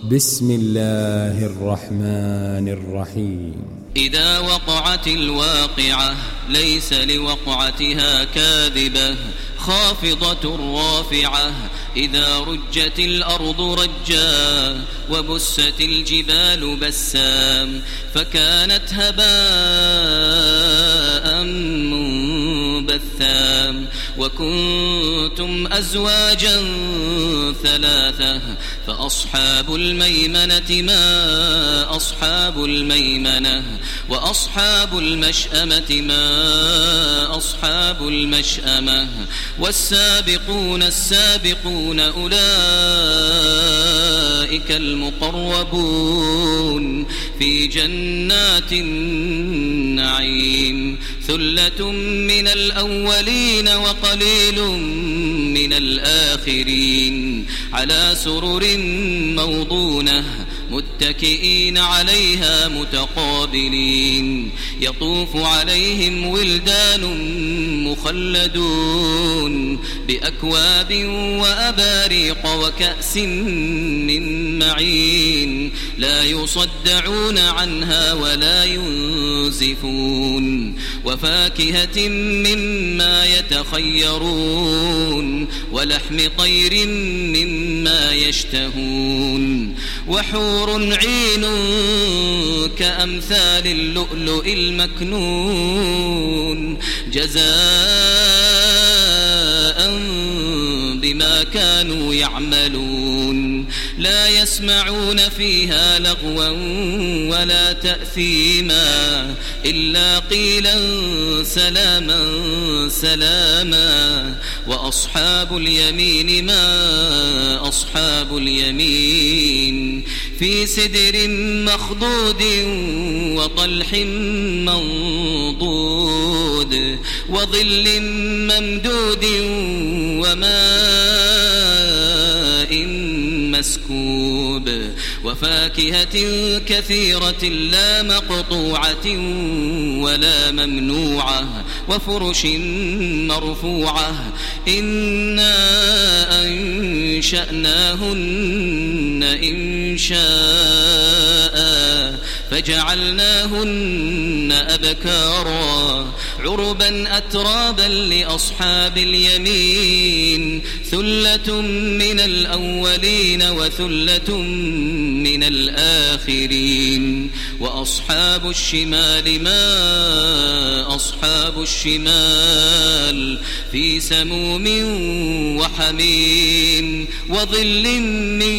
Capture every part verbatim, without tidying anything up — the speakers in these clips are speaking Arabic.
بسم الله الرحمن الرحيم. إذا وقعت الواقعة ليس لوقعتها كاذبة خافضة رافعة إذا رجت الأرض رجا وبست الجبال بسا فكانت هباء منبثا وكنتم أزواجا ثلاثة فأصحاب الميمنة ما أصحاب الميمنة وأصحاب المشأمة ما أصحاب المشأمة والسابقون السابقون أولئك المقربون في جنات النعيم ثلة من الأولين وقليل من الآخرين على سرر موضونة متكئين عليها متقابلين يطوف عليهم ولدان مخلدون بأكواب وأباريق وكأس من معين لا يصدعون عنها ولا ينزفون وفاكهة مما يتخيرون ولحم طير مما يشتهون وحور عين كأمثال اللؤلؤ المكنون جزاء بما كانوا يعملون لا يسمعون فيها لغوا ولا تأثيما إلا قيلا سلاما سلاما وأصحاب اليمين ما أصحاب اليمين في سدر مخضود وطلح منضود وظل ممدود وماء مسكوب وفاكهة كثيرة لا مقطوعة ولا ممنوعة وفرش مرفوعة إنا أنشأناهن إن شاء فجعلناهن أبكارا عربا أترابا لأصحاب اليمين ثلة من الأولين وثلة من الآخرين وأصحاب الشمال ما أصحاب الشمال في سموم وحميم وظل من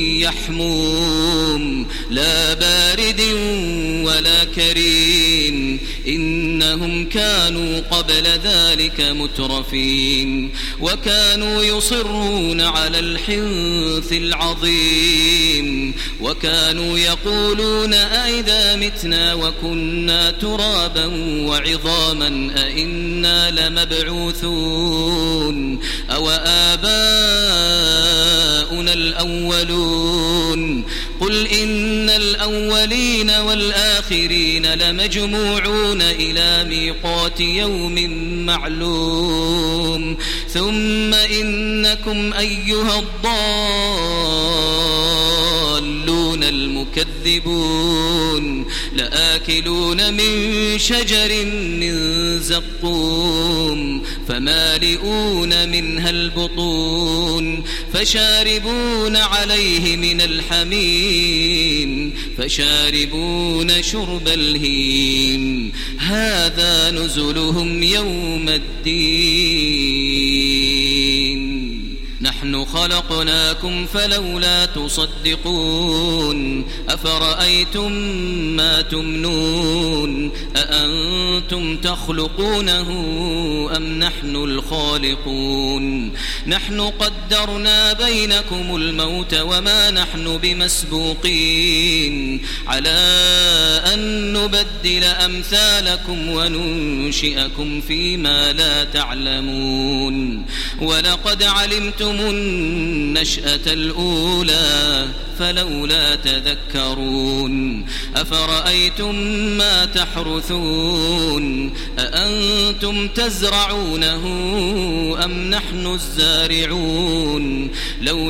يحموم لا بارد ولا كريم إنهم كانوا قبل ذلك مترفين وكانوا يصرون على الحنث العظيم وكانوا يقولون أئذا متنا وكنا ترابا وعظاما أئنا لمبعوثون أو آباؤنا الأولون قل إن الأولين والآخرين لمجموعون إلى ميقات يوم معلوم ثم إنكم أيها الضالون المكذبون لآكلون من شجر من زقوم فمالئون منها البطون فشاربون عليه من الحميم فشاربون شرب الهيم هذا نزلهم يوم الدين نحن خلقناكم فلولا تصدقون أفرأيتم ما تمنون أأنتم تخلقونه أم نحن الخالقون نحن قدرنا بينكم الموت وما نحن بمسبوقين على أن نبدل أمثالكم وننشئكم فيما لا تعلمون ولقد علمتم النشأة الأولى فلولا تذكرون أفرأيتم ما تحرثون أأنتم تزرعونه أم نحن الزارعون لسارعون لو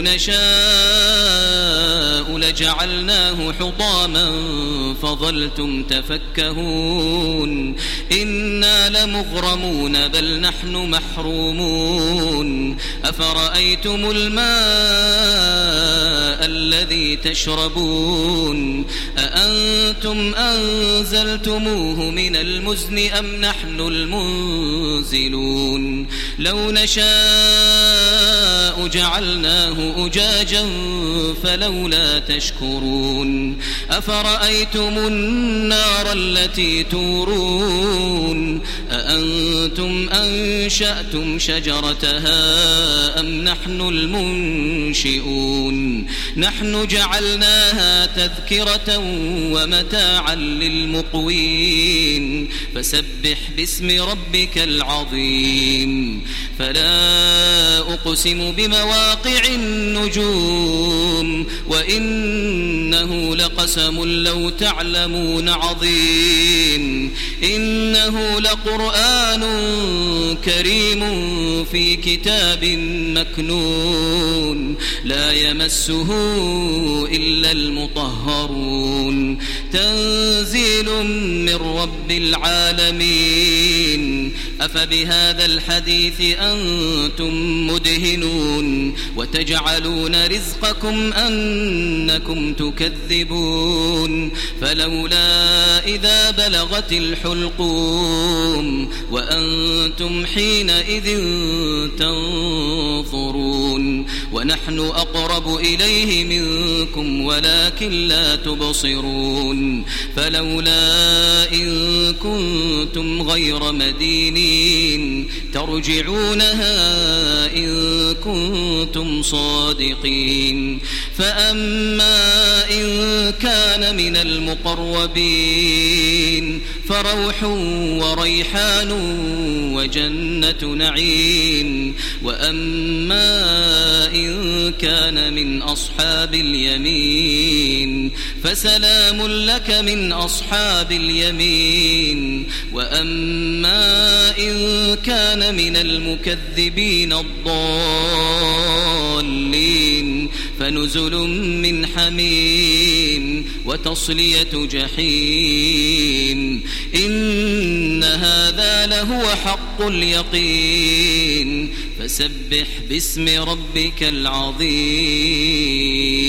نشاء لجعلناه حطاما فظلتم تفكهون إنا لمغرمون بل نحن محرومون أفرأيتم الماء الذي تشربون أأنتم أنزلتموه من المزن أم نحن المنزلون لو نشاء جعلناه أجاجا فلولا تشكرون أفرأيتم النار التي تورون أأنتم أنشأتم شجرتها أم نحن المنشئون نحن جعلناها تذكرة ومتاعا للمقوين فسبح باسم ربك العظيم فلا أقسم بمواقع النجوم وإنه لقسم لو تعلمون عظيم إنه لقرآن كريم في كتاب مكنون لا يمسه إلا المطهرون تنزيل من رب العالمين أفبهذا الحديث أنتم مدهنون وتجعلون رزقكم أنكم تكذبون فلولا إذا بلغت الحلقوم وأنتم حينئذ تنظرون ونحن أقرب إليه منكم ولكن لا تبصرون فلولا إن كنتم غير مدينين ترجعونها إن كنتم صادقين فأما إن كان من المقربين فروح وريحان وجنة نعيم وأما إن كان من أصحاب اليمين فسلام لك من أصحاب اليمين وأما إن كان من المكذبين الضالين فنزل من حميم وتصلية جحيم إن هذا لهو حق اليقين فسبح باسم ربك العظيم.